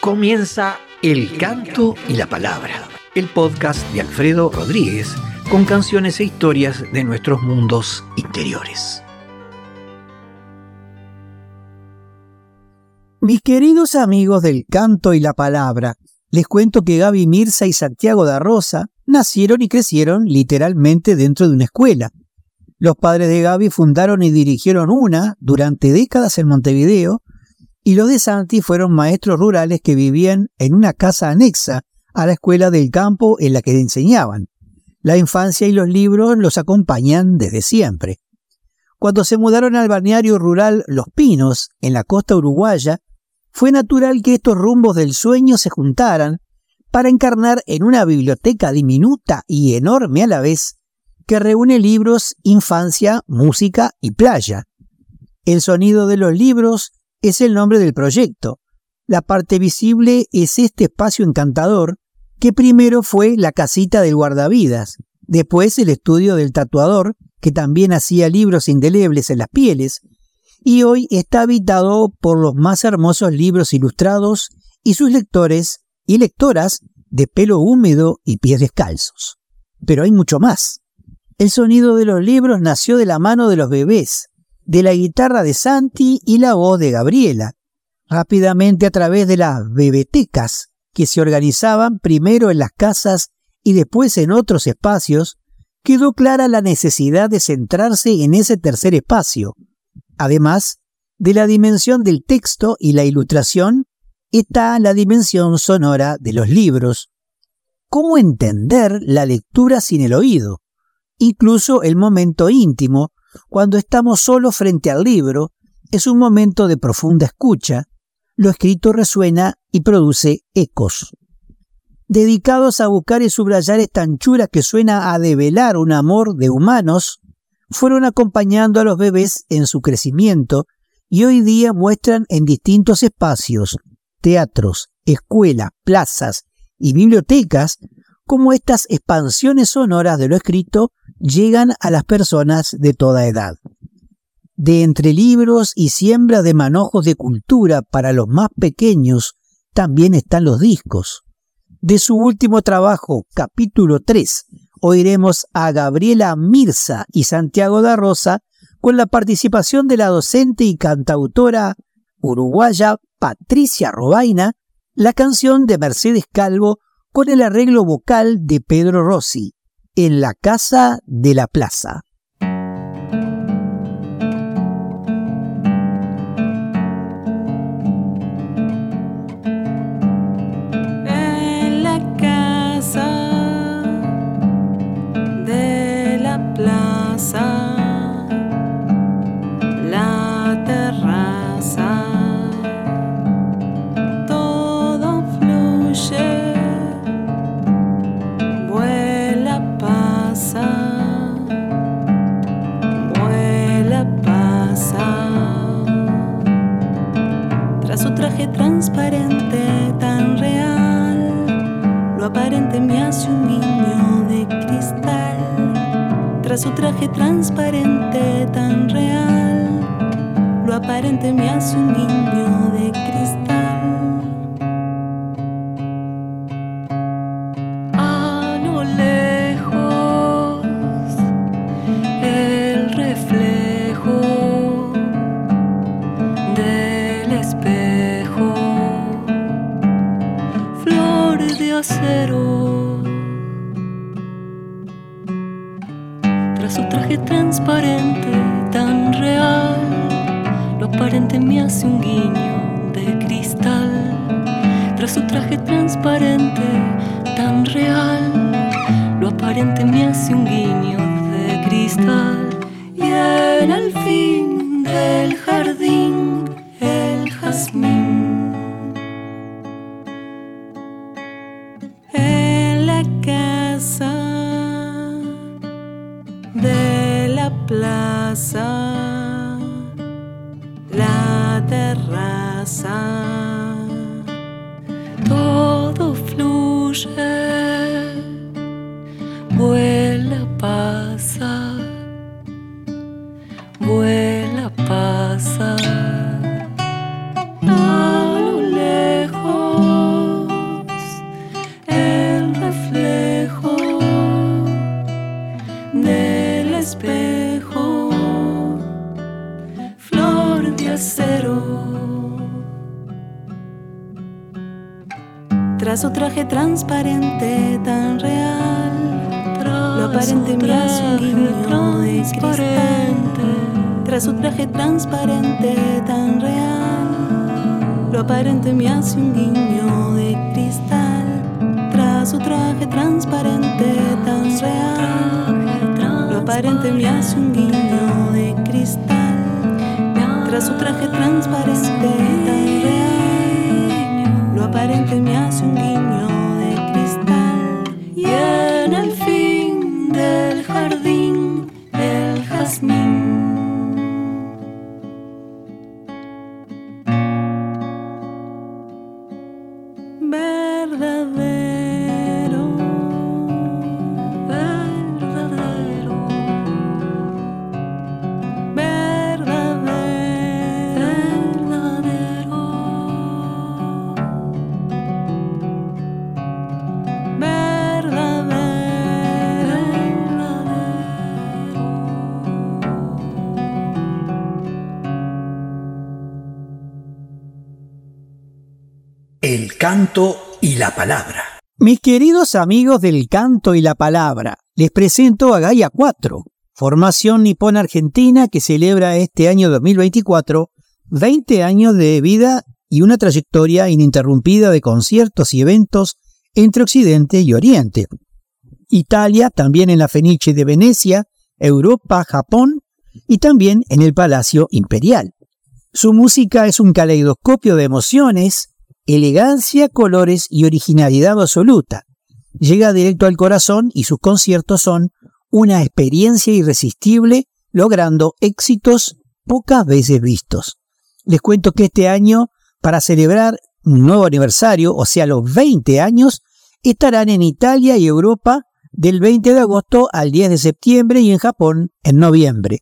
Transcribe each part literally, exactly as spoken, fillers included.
Comienza El Canto y la Palabra, el podcast de Alfredo Rodríguez con canciones e historias de nuestros mundos interiores. Mis queridos amigos del Canto y la Palabra, les cuento que Gaby Mirza y Santiago da Rosa nacieron y crecieron literalmente dentro de una escuela. Los padres de Gaby fundaron y dirigieron una durante décadas en Montevideo, y los de Santi fueron maestros rurales que vivían en una casa anexa a la escuela del campo en la que enseñaban. La infancia y los libros los acompañan desde siempre. Cuando se mudaron al balneario rural Los Pinos, en la costa uruguaya, fue natural que estos rumbos del sueño se juntaran para encarnar en una biblioteca diminuta y enorme a la vez, que reúne libros, infancia, música y playa. El sonido de los libros es el nombre del proyecto. La parte visible es este espacio encantador, que primero fue la casita del guardavidas, después el estudio del tatuador, que también hacía libros indelebles en las pieles, y hoy está habitado por los más hermosos libros ilustrados y sus lectores y lectoras de pelo húmedo y pies descalzos. Pero hay mucho más. El sonido de los libros nació de la mano de los bebés, de la guitarra de Santi y la voz de Gabriela. Rápidamente, a través de las bebetecas que se organizaban primero en las casas y después en otros espacios, quedó clara la necesidad de centrarse en ese tercer espacio. Además de la dimensión del texto y la ilustración, está la dimensión sonora de los libros. ¿Cómo entender la lectura sin el oído? Incluso el momento íntimo, cuando estamos solos frente al libro, es un momento de profunda escucha. Lo escrito resuena y produce ecos. Dedicados a buscar y subrayar esta anchura que suena a develar un amor de humanos, fueron acompañando a los bebés en su crecimiento y hoy día muestran en distintos espacios, teatros, escuelas, plazas y bibliotecas, cómo estas expansiones sonoras de lo escrito llegan a las personas de toda edad. De entre libros y siembra de manojos de cultura para los más pequeños, también están los discos. De su último trabajo, capítulo tres, oiremos a Gabriela Mirza y Santiago da Rosa con la participación de la docente y cantautora uruguaya Patricia Robaina, la canción de Mercedes Calvo con el arreglo vocal de Pedro Rossi, En la Casa de la Plaza. Transparente, tan real, lo aparente me hace un niño de cristal. Tras su traje transparente, tan real, lo aparente me hace un niño de cristal. A lo lejos, el reflejo del espejo, acero. Tras su traje transparente, tan real, lo aparente me hace un guiño de cristal. Tras su traje transparente, tan real, lo aparente me hace un guiño de cristal. Y en el fin del jardín, el jazmín. Plaza, la terraza, todo fluye, vuela, pasa, vuela, pasa, a lo lejos. trasero. Tras su traje transparente tan real, tras lo aparente me hace un guiño de cristal. Tras su traje transparente tan real, lo aparente me hace un guiño de cristal. Tras su traje transparente tan real, lo aparente me hace un guiño de cristal. Tras su traje transparente tan real, lo aparente me hace un guiño de cristal. Y en el fin del jardín, el jazmín. El canto y la palabra. Mis queridos amigos del canto y la palabra, les presento a Gaia cuatro, formación nipona argentina que celebra este año dos mil veinticuatro veinte años de vida y una trayectoria ininterrumpida de conciertos y eventos entre Occidente y Oriente. Italia, también en la Fenice de Venecia, Europa, Japón y también en el Palacio Imperial. Su música es un caleidoscopio de emociones, elegancia, colores y originalidad absoluta. Llega directo al corazón y sus conciertos son una experiencia irresistible, logrando éxitos pocas veces vistos. Les cuento que este año, para celebrar un nuevo aniversario, o sea, los veinte años, estarán en Italia y Europa del veinte de agosto al diez de septiembre y en Japón en noviembre.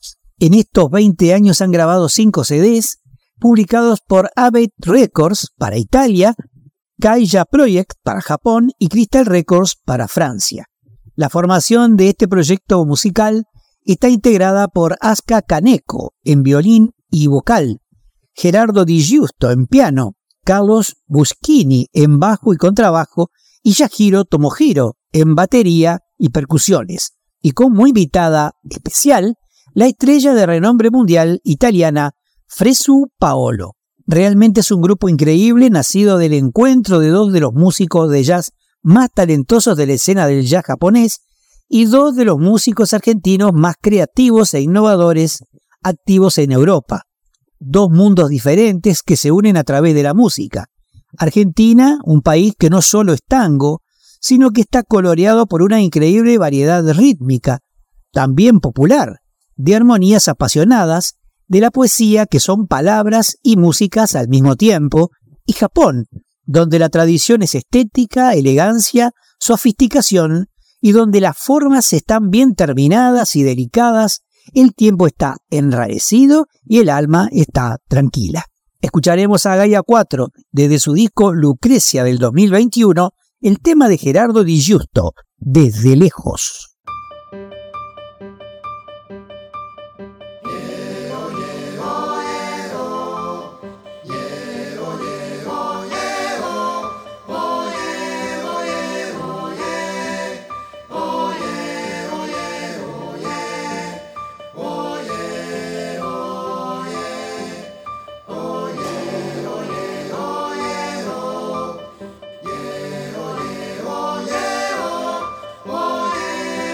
En estos veinte años han grabado cinco C Ds, publicados por Abbey Records para Italia, Kaija Project para Japón y Crystal Records para Francia. La formación de este proyecto musical está integrada por Asuka Kaneko en violín y vocal, Gerardo Di Giusto en piano, Carlos Buschini en bajo y contrabajo y Yahiro Tomohiro en batería y percusiones, y como invitada especial, la estrella de renombre mundial italiana Fresu Paolo. Realmente es un grupo increíble, nacido del encuentro de dos de los músicos de jazz más talentosos de la escena del jazz japonés y dos de los músicos argentinos más creativos e innovadores activos en Europa. Dos mundos diferentes que se unen a través de la música. Argentina, un país que no solo es tango, sino que está coloreado por una increíble variedad rítmica, también popular, de armonías apasionadas, de la poesía que son palabras y músicas al mismo tiempo, y Japón, donde la tradición es estética, elegancia, sofisticación, y donde las formas están bien terminadas y delicadas, el tiempo está enrarecido y el alma está tranquila. Escucharemos a Gaia cuatro desde su disco Lucrecia del dos mil veintiuno, el tema de Gerardo Di Giusto, Desde Lejos. Oye,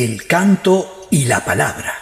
El canto y la palabra.